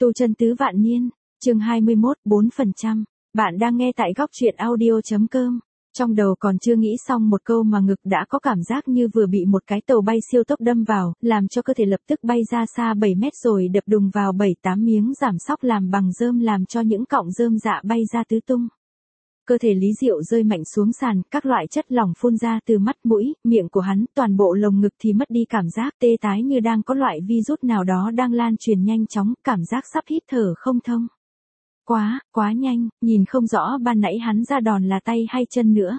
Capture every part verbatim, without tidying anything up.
Tu chân tứ vạn niên, chương hai mươi mốt, bốn phần trăm. Bạn đang nghe tại góc truyện audio chấm com. Trong đầu còn chưa nghĩ xong một câu mà ngực đã có cảm giác như vừa bị một cái tàu bay siêu tốc đâm vào, làm cho cơ thể lập tức bay ra xa bảy mét rồi đập đùng vào bảy tám miếng giảm sóc làm bằng rơm làm cho những cọng rơm dạ bay ra tứ tung. Cơ thể Lý Diệu rơi mạnh xuống sàn, các loại chất lỏng phun ra từ mắt mũi, miệng của hắn, toàn bộ lồng ngực thì mất đi cảm giác tê tái như đang có loại virus nào đó đang lan truyền nhanh chóng, cảm giác sắp hít thở không thông. Quá, quá nhanh, nhìn không rõ ban nãy hắn ra đòn là tay hay chân nữa.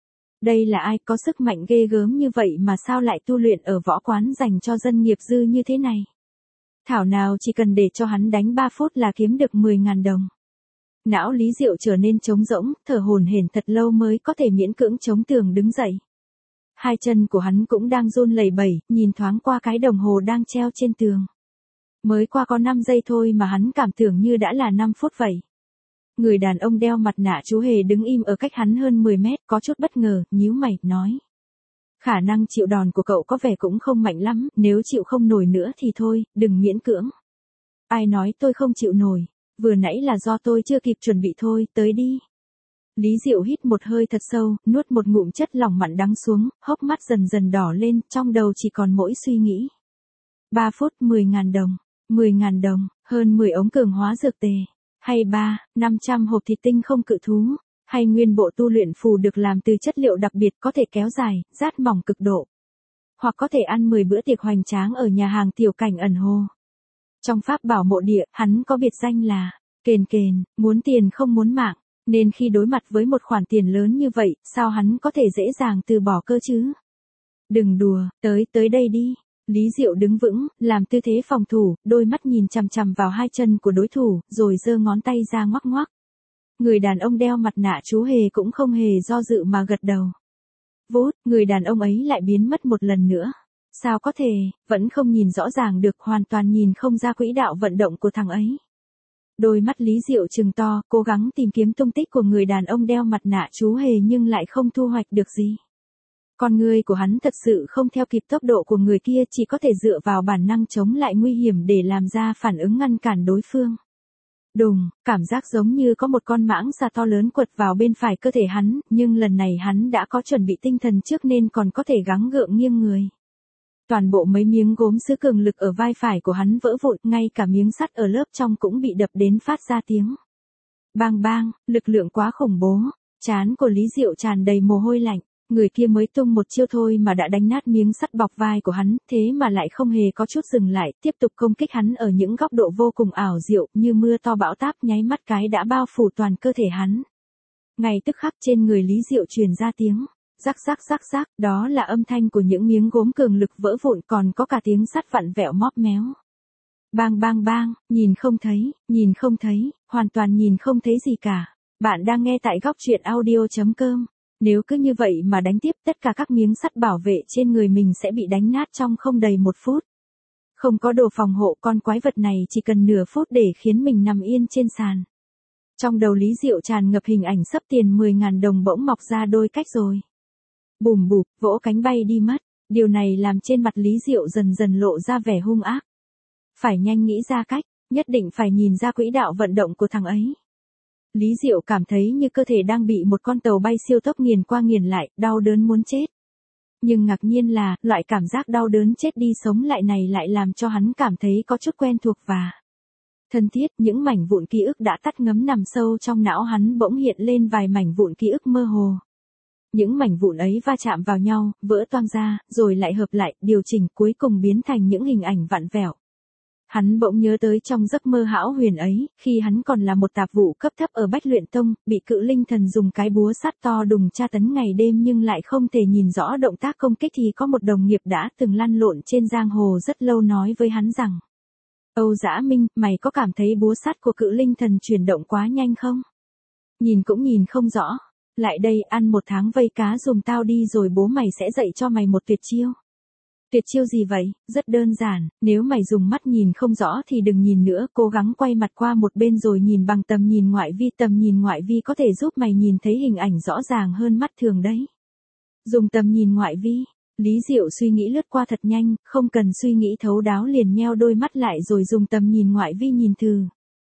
Đây là ai có sức mạnh ghê gớm như vậy mà sao lại tu luyện ở võ quán dành cho dân nghiệp dư như thế này? Thảo nào chỉ cần để cho hắn đánh ba phút là kiếm được mười nghìn đồng. Não Lý Diệu trở nên trống rỗng, thở hổn hển thật lâu mới có thể miễn cưỡng chống tường đứng dậy. Hai chân của hắn cũng đang run lẩy bẩy, nhìn thoáng qua cái đồng hồ đang treo trên tường. Mới qua có năm giây thôi mà hắn cảm tưởng như đã là năm phút vậy. Người đàn ông đeo mặt nạ chú hề đứng im ở cách hắn hơn mười mét, có chút bất ngờ, nhíu mày, nói. Khả năng chịu đòn của cậu có vẻ cũng không mạnh lắm, nếu chịu không nổi nữa thì thôi, đừng miễn cưỡng. Ai nói tôi không chịu nổi, vừa nãy là do tôi chưa kịp chuẩn bị thôi, tới đi. Lý Diệu hít một hơi thật sâu, nuốt một ngụm chất lỏng mặn đắng xuống, hốc mắt dần dần đỏ lên, trong đầu chỉ còn mỗi suy nghĩ. ba phút mười nghìn đồng, mười nghìn đồng, hơn mười ống cường hóa dược tề, hay ba, năm trăm hộp thịt tinh không cự thú, hay nguyên bộ tu luyện phù được làm từ chất liệu đặc biệt có thể kéo dài, rát mỏng cực độ. Hoặc có thể ăn mười bữa tiệc hoành tráng ở nhà hàng tiểu cảnh ẩn hồ. Trong pháp bảo mộ địa, hắn có biệt danh là kền kền, muốn tiền không muốn mạng, nên khi đối mặt với một khoản tiền lớn như vậy, sao hắn có thể dễ dàng từ bỏ cơ chứ? Đừng đùa, tới tới đây đi. Lý Diệu đứng vững, làm tư thế phòng thủ, đôi mắt nhìn chằm chằm vào hai chân của đối thủ, rồi giơ ngón tay ra ngoắc ngoắc. Người đàn ông đeo mặt nạ chú hề cũng không hề do dự mà gật đầu. Vút, người đàn ông ấy lại biến mất một lần nữa. Sao có thể, vẫn không nhìn rõ ràng được, hoàn toàn nhìn không ra quỹ đạo vận động của thằng ấy. Đôi mắt Lý Diệu trừng to, cố gắng tìm kiếm tung tích của người đàn ông đeo mặt nạ chú hề nhưng lại không thu hoạch được gì. Con người của hắn thật sự không theo kịp tốc độ của người kia, chỉ có thể dựa vào bản năng chống lại nguy hiểm để làm ra phản ứng ngăn cản đối phương. Đùng, cảm giác giống như có một con mãng xà to lớn quật vào bên phải cơ thể hắn, nhưng lần này hắn đã có chuẩn bị tinh thần trước nên còn có thể gắng gượng nghiêng người. Toàn bộ mấy miếng gốm sứ cường lực ở vai phải của hắn vỡ vụn, ngay cả miếng sắt ở lớp trong cũng bị đập đến phát ra tiếng. Bang bang, lực lượng quá khủng bố, trán của Lý Diệu tràn đầy mồ hôi lạnh. Người kia mới tung một chiêu thôi mà đã đánh nát miếng sắt bọc vai của hắn, thế mà lại không hề có chút dừng lại, tiếp tục công kích hắn ở những góc độ vô cùng ảo diệu, như mưa to bão táp nháy mắt cái đã bao phủ toàn cơ thể hắn. Ngay tức khắc trên người Lý Diệu truyền ra tiếng rắc rắc rắc rắc, đó là âm thanh của những miếng gốm cường lực vỡ vụn, còn có cả tiếng sắt vặn vẹo móp méo. Bang bang bang, nhìn không thấy, nhìn không thấy, hoàn toàn nhìn không thấy gì cả. Bạn đang nghe tại góc truyện audio chấm com. Nếu cứ như vậy mà đánh tiếp, tất cả các miếng sắt bảo vệ trên người mình sẽ bị đánh nát trong không đầy một phút. Không có đồ phòng hộ, con quái vật này chỉ cần nửa phút để khiến mình nằm yên trên sàn. Trong đầu Lý Diệu tràn ngập hình ảnh sắp tiền mười nghìn đồng bỗng mọc ra đôi cách rồi. Bùm bụp, vỗ cánh bay đi mất. Điều này làm trên mặt Lý Diệu dần dần lộ ra vẻ hung ác. Phải nhanh nghĩ ra cách, nhất định phải nhìn ra quỹ đạo vận động của thằng ấy. Lý Diệu cảm thấy như cơ thể đang bị một con tàu bay siêu tốc nghiền qua nghiền lại, đau đớn muốn chết. Nhưng ngạc nhiên là, loại cảm giác đau đớn chết đi sống lại này lại làm cho hắn cảm thấy có chút quen thuộc và thân thiết. Những mảnh vụn ký ức đã tắt ngấm nằm sâu trong não hắn bỗng hiện lên vài mảnh vụn ký ức mơ hồ. Những mảnh vụn ấy va chạm vào nhau, vỡ toang ra, rồi lại hợp lại, điều chỉnh, cuối cùng biến thành những hình ảnh vặn vẹo. Hắn bỗng nhớ tới trong giấc mơ hão huyền ấy, khi hắn còn là một tạp vụ cấp thấp ở Bách Luyện Tông, bị cự linh thần dùng cái búa sắt to đùng tra tấn ngày đêm nhưng lại không thể nhìn rõ động tác công kích, thì có một đồng nghiệp đã từng lăn lộn trên giang hồ rất lâu nói với hắn rằng: Âu Dã Minh, mày có cảm thấy búa sắt của cự linh thần chuyển động quá nhanh không? Nhìn cũng nhìn không rõ. Lại đây, ăn một tháng vây cá dùm tao đi rồi bố mày sẽ dạy cho mày một tuyệt chiêu. Tuyệt chiêu gì vậy? Rất đơn giản, nếu mày dùng mắt nhìn không rõ thì đừng nhìn nữa, cố gắng quay mặt qua một bên rồi nhìn bằng tầm nhìn ngoại vi. Tầm nhìn ngoại vi có thể giúp mày nhìn thấy hình ảnh rõ ràng hơn mắt thường đấy. Dùng tầm nhìn ngoại vi, Lý Diệu suy nghĩ lướt qua thật nhanh, không cần suy nghĩ thấu đáo liền nheo đôi mắt lại rồi dùng tầm nhìn ngoại vi nhìn thử.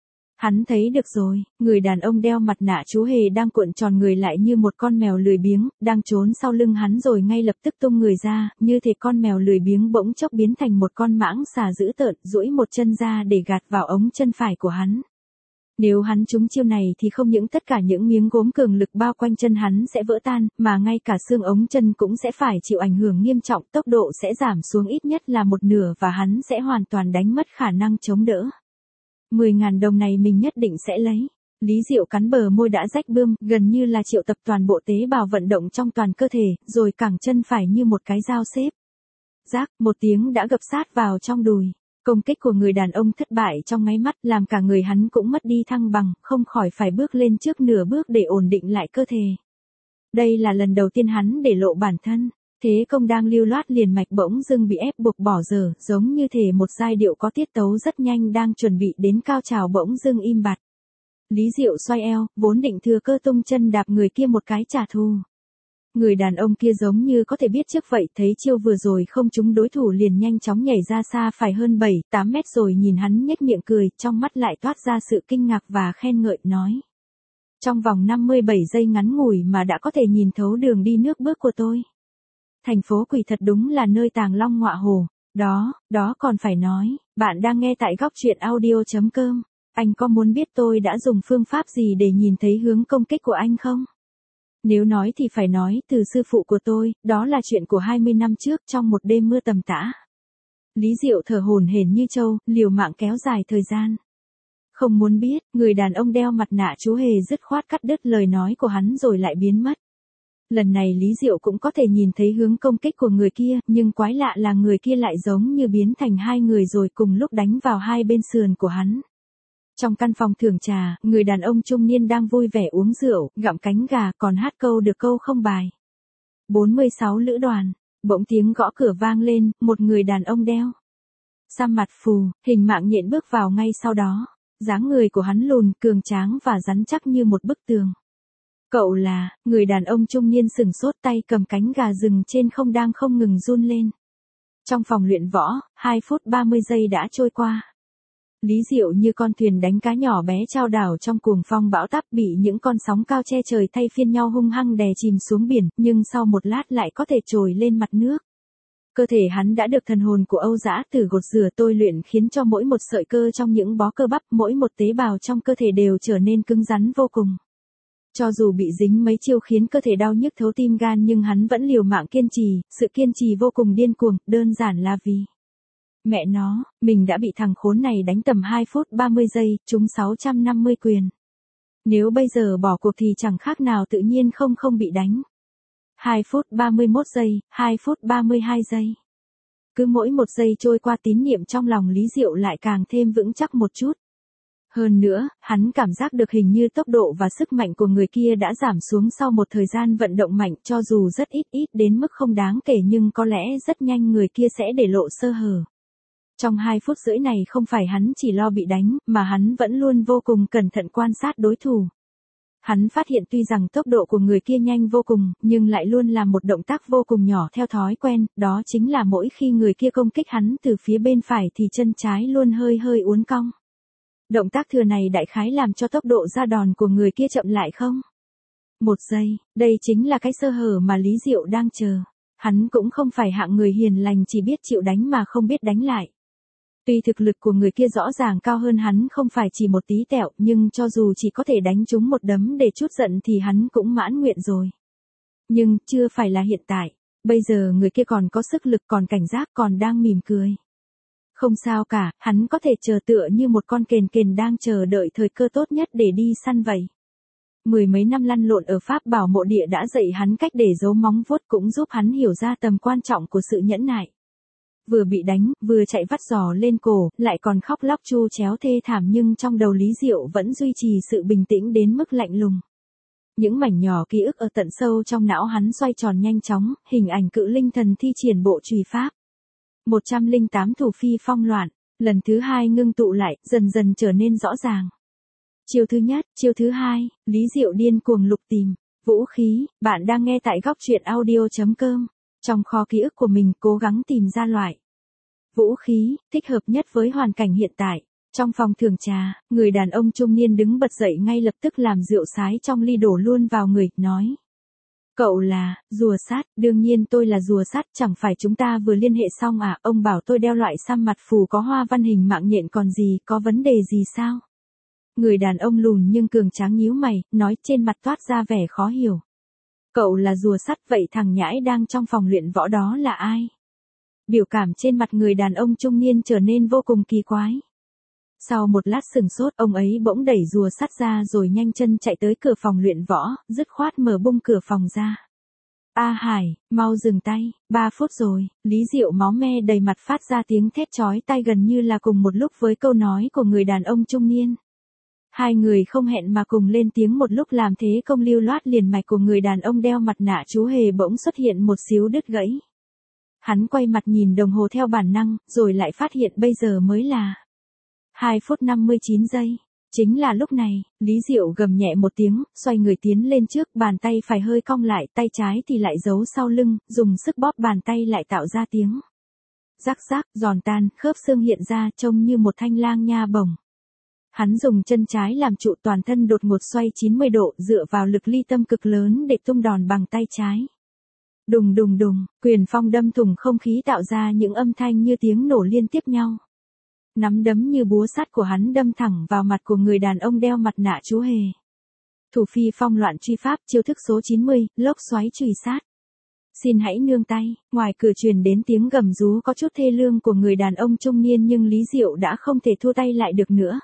Hắn thấy được rồi, người đàn ông đeo mặt nạ chú hề đang cuộn tròn người lại như một con mèo lười biếng, đang trốn sau lưng hắn rồi ngay lập tức tung người ra, như thể con mèo lười biếng bỗng chốc biến thành một con mãng xà dữ tợn, duỗi một chân ra để gạt vào ống chân phải của hắn. Nếu hắn trúng chiêu này thì không những tất cả những miếng gốm cường lực bao quanh chân hắn sẽ vỡ tan, mà ngay cả xương ống chân cũng sẽ phải chịu ảnh hưởng nghiêm trọng, tốc độ sẽ giảm xuống ít nhất là một nửa và hắn sẽ hoàn toàn đánh mất khả năng chống đỡ. mười ngàn đồng này mình nhất định sẽ lấy. Lý Diệu cắn bờ môi đã rách bươm, gần như là triệu tập toàn bộ tế bào vận động trong toàn cơ thể, rồi cẳng chân phải như một cái dao xếp. Rác, một tiếng đã gập sát vào trong đùi. Công kích của người đàn ông thất bại trong nháy mắt làm cả người hắn cũng mất đi thăng bằng, không khỏi phải bước lên trước nửa bước để ổn định lại cơ thể. Đây là lần đầu tiên hắn để lộ bản thân. Thế công đang lưu loát liền mạch bỗng dưng bị ép buộc bỏ dở, giống như thể một giai điệu có tiết tấu rất nhanh đang chuẩn bị đến cao trào bỗng dưng im bặt. Lý Diệu xoay eo, vốn định thừa cơ tung chân đạp người kia một cái trả thù. Người đàn ông kia giống như có thể biết trước vậy, thấy chiêu vừa rồi không trúng đối thủ liền nhanh chóng nhảy ra xa phải hơn bảy, tám mét rồi nhìn hắn nhếch miệng cười, trong mắt lại toát ra sự kinh ngạc và khen ngợi, nói. Trong vòng năm mươi bảy giây ngắn ngủi mà đã có thể nhìn thấu đường đi nước bước của tôi. Thành phố quỷ thật đúng là nơi tàng long ngọa hổ. Đó, đó còn phải nói, bạn đang nghe tại góc truyện audio chấm com. Anh có muốn biết tôi đã dùng phương pháp gì để nhìn thấy hướng công kích của anh không? Nếu nói thì phải nói từ sư phụ của tôi, đó là chuyện của hai mươi năm trước trong một đêm mưa tầm tã. Lý Diệu thở hổn hển như trâu, liều mạng kéo dài thời gian. Không muốn biết, người đàn ông đeo mặt nạ chú hề dứt khoát cắt đứt lời nói của hắn rồi lại biến mất. Lần này Lý Diệu cũng có thể nhìn thấy hướng công kích của người kia, nhưng quái lạ là người kia lại giống như biến thành hai người rồi cùng lúc đánh vào hai bên sườn của hắn. Trong căn phòng thưởng trà, người đàn ông trung niên đang vui vẻ uống rượu, gặm cánh gà còn hát câu được câu không bài. bốn mươi sáu lữ đoàn, bỗng tiếng gõ cửa vang lên, một người đàn ông đeo xăm mặt phù, hình mạng nhện bước vào ngay sau đó. Dáng người của hắn lùn, cường tráng và rắn chắc như một bức tường. Cậu là, người đàn ông trung niên sừng sốt, tay cầm cánh gà rừng trên không đang không ngừng run lên. Trong phòng luyện võ, hai phút ba mươi giây đã trôi qua. Lý Diệu như con thuyền đánh cá nhỏ bé chao đảo trong cuồng phong bão táp, bị những con sóng cao che trời thay phiên nhau hung hăng đè chìm xuống biển, nhưng sau một lát lại có thể trồi lên mặt nước. Cơ thể hắn đã được thần hồn của Âu Dã Tử gột rửa tôi luyện khiến cho mỗi một sợi cơ trong những bó cơ bắp, mỗi một tế bào trong cơ thể đều trở nên cứng rắn vô cùng. Cho dù bị dính mấy chiêu khiến cơ thể đau nhức thấu tim gan nhưng hắn vẫn liều mạng kiên trì, sự kiên trì vô cùng điên cuồng, đơn giản là vì mẹ nó, mình đã bị thằng khốn này đánh tầm hai phút ba mươi giây, trúng sáu trăm năm mươi quyền. Nếu bây giờ bỏ cuộc thì chẳng khác nào tự nhiên không không bị đánh. hai phút ba mươi mốt giây, hai phút ba mươi hai giây. Cứ mỗi một giây trôi qua tín niệm trong lòng Lý Diệu lại càng thêm vững chắc một chút. Hơn nữa, hắn cảm giác được hình như tốc độ và sức mạnh của người kia đã giảm xuống sau một thời gian vận động mạnh, cho dù rất ít ít đến mức không đáng kể nhưng có lẽ rất nhanh người kia sẽ để lộ sơ hở. Trong hai phút rưỡi này không phải hắn chỉ lo bị đánh, mà hắn vẫn luôn vô cùng cẩn thận quan sát đối thủ. Hắn phát hiện tuy rằng tốc độ của người kia nhanh vô cùng, nhưng lại luôn làm một động tác vô cùng nhỏ theo thói quen, đó chính là mỗi khi người kia công kích hắn từ phía bên phải thì chân trái luôn hơi hơi uốn cong. Động tác thừa này đại khái làm cho tốc độ ra đòn của người kia chậm lại không? Một giây, đây chính là cái sơ hở mà Lý Diệu đang chờ. Hắn cũng không phải hạng người hiền lành chỉ biết chịu đánh mà không biết đánh lại. Tuy thực lực của người kia rõ ràng cao hơn hắn không phải chỉ một tí tẹo, nhưng cho dù chỉ có thể đánh trúng một đấm để trút giận thì hắn cũng mãn nguyện rồi. Nhưng, chưa phải là hiện tại. Bây giờ người kia còn có sức lực, còn cảnh giác, còn đang mỉm cười. Không sao cả, hắn có thể chờ tựa như một con kền kền đang chờ đợi thời cơ tốt nhất để đi săn vậy. Mười mấy năm lăn lộn ở Pháp Bảo Mộ Địa đã dạy hắn cách để giấu móng vuốt, cũng giúp hắn hiểu ra tầm quan trọng của sự nhẫn nại. Vừa bị đánh, vừa chạy vắt giò lên cổ, lại còn khóc lóc chu chéo thê thảm nhưng trong đầu Lý Diệu vẫn duy trì sự bình tĩnh đến mức lạnh lùng. Những mảnh nhỏ ký ức ở tận sâu trong não hắn xoay tròn nhanh chóng, hình ảnh cự linh thần thi triển bộ chùy pháp. một trăm lẻ tám thủ phi phong loạn, lần thứ hai ngưng tụ lại, dần dần trở nên rõ ràng. Chiêu thứ nhất, chiêu thứ hai, Lý Diệu điên cuồng lục tìm vũ khí, bạn đang nghe tại góc truyện audio chấm com. trong kho ký ức của mình cố gắng tìm ra loại vũ khí thích hợp nhất với hoàn cảnh hiện tại. Trong phòng thưởng trà, người đàn ông trung niên đứng bật dậy ngay lập tức làm rượu sái trong ly đổ luôn vào người, nói. Cậu là, rùa sát, đương nhiên tôi là rùa sát, chẳng phải chúng ta vừa liên hệ xong à, ông bảo tôi đeo loại xăm mặt phù có hoa văn hình mạng nhện còn gì, có vấn đề gì sao? Người đàn ông lùn nhưng cường tráng nhíu mày, nói trên mặt toát ra vẻ khó hiểu. Cậu là rùa sắt, vậy thằng nhãi đang trong phòng luyện võ đó là ai? Biểu cảm trên mặt người đàn ông trung niên trở nên vô cùng kỳ quái. Sau một lát sừng sốt, ông ấy bỗng đẩy rùa sắt ra rồi nhanh chân chạy tới cửa phòng luyện võ, dứt khoát mở bung cửa phòng ra. A Hải, mau dừng tay, ba phút rồi, Lý Diệu máu me đầy mặt phát ra tiếng thét chói tai gần như là cùng một lúc với câu nói của người đàn ông trung niên. Hai người không hẹn mà cùng lên tiếng một lúc làm thế công lưu loát liền mạch của người đàn ông đeo mặt nạ chú hề bỗng xuất hiện một xíu đứt gãy. Hắn quay mặt nhìn đồng hồ theo bản năng, rồi lại phát hiện bây giờ mới là hai phút năm mươi chín giây. Chính là lúc này, Lý Diệu gầm nhẹ một tiếng, xoay người tiến lên trước, bàn tay phải hơi cong lại, tay trái thì lại giấu sau lưng, dùng sức bóp bàn tay lại tạo ra tiếng rắc rắc, giòn tan, khớp xương hiện ra trông như một thanh lang nha bổng. Hắn dùng chân trái làm trụ, toàn thân đột ngột xoay chín mươi độ, dựa vào lực ly tâm cực lớn để tung đòn bằng tay trái. Đùng đùng đùng, quyền phong đâm thủng không khí tạo ra những âm thanh như tiếng nổ liên tiếp nhau. Nắm đấm như búa sắt của hắn đâm thẳng vào mặt của người đàn ông đeo mặt nạ chú hề. Thủ phi phong loạn truy pháp, chiêu thức số chín mươi, lốc xoáy truy sát. Xin hãy nương tay. Ngoài cửa truyền đến tiếng gầm rú có chút thê lương của người đàn ông trung niên, nhưng Lý Diệu đã không thể thua tay lại được nữa.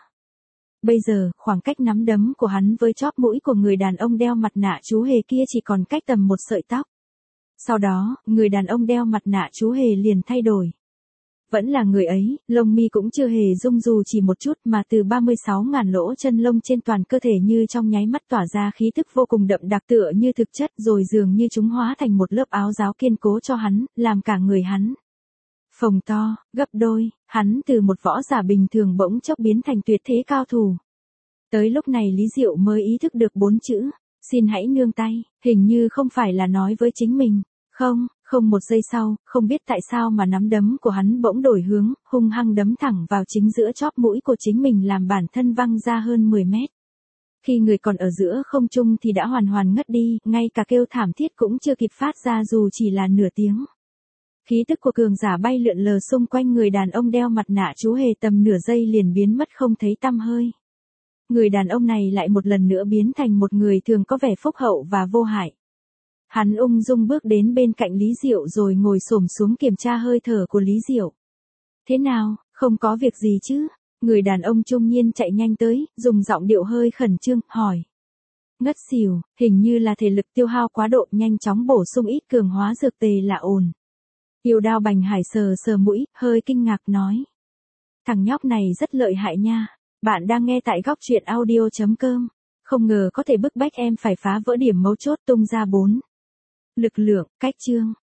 Bây giờ, khoảng cách nắm đấm của hắn với chóp mũi của người đàn ông đeo mặt nạ chú hề kia chỉ còn cách tầm một sợi tóc. Sau đó, người đàn ông đeo mặt nạ chú hề liền thay đổi. Vẫn là người ấy, lông mi cũng chưa hề rung dù chỉ một chút, mà từ ba mươi sáu ngàn lỗ chân lông trên toàn cơ thể như trong nháy mắt tỏa ra khí tức vô cùng đậm đặc, tựa như thực chất, rồi dường như chúng hóa thành một lớp áo giáo kiên cố cho hắn, làm cả người hắn phồng to, gấp đôi. Hắn từ một võ giả bình thường bỗng chốc biến thành tuyệt thế cao thủ. Tới lúc này Lý Diệu mới ý thức được bốn chữ, xin hãy nương tay, hình như không phải là nói với chính mình. Không, không một giây sau, không biết tại sao mà nắm đấm của hắn bỗng đổi hướng, hung hăng đấm thẳng vào chính giữa chóp mũi của chính mình, làm bản thân văng ra hơn mười mét. Khi người còn ở giữa không trung thì đã hoàn hoàn ngất đi, ngay cả kêu thảm thiết cũng chưa kịp phát ra dù chỉ là nửa tiếng. Khí tức của cường giả bay lượn lờ xung quanh người đàn ông đeo mặt nạ chú hề, tầm nửa giây liền biến mất không thấy tăm hơi. Người đàn ông này lại một lần nữa biến thành một người thường có vẻ phúc hậu và vô hại. Hắn ung dung bước đến bên cạnh Lý Diệu rồi ngồi xổm xuống kiểm tra hơi thở của Lý Diệu. Thế nào, không có việc gì chứ? Người đàn ông trung niên chạy nhanh tới, dùng giọng điệu hơi khẩn trương, hỏi. Ngất xỉu, hình như là thể lực tiêu hao quá độ, nhanh chóng bổ sung ít cường hóa dược tề là ổn. Yêu Đao Bành Hải sờ sờ mũi, hơi kinh ngạc nói. Thằng nhóc này rất lợi hại nha. Bạn đang nghe tại góc truyện audio chấm com. Không ngờ có thể bức bách em phải phá vỡ điểm mấu chốt, tung ra bốn lực lượng, cách chương.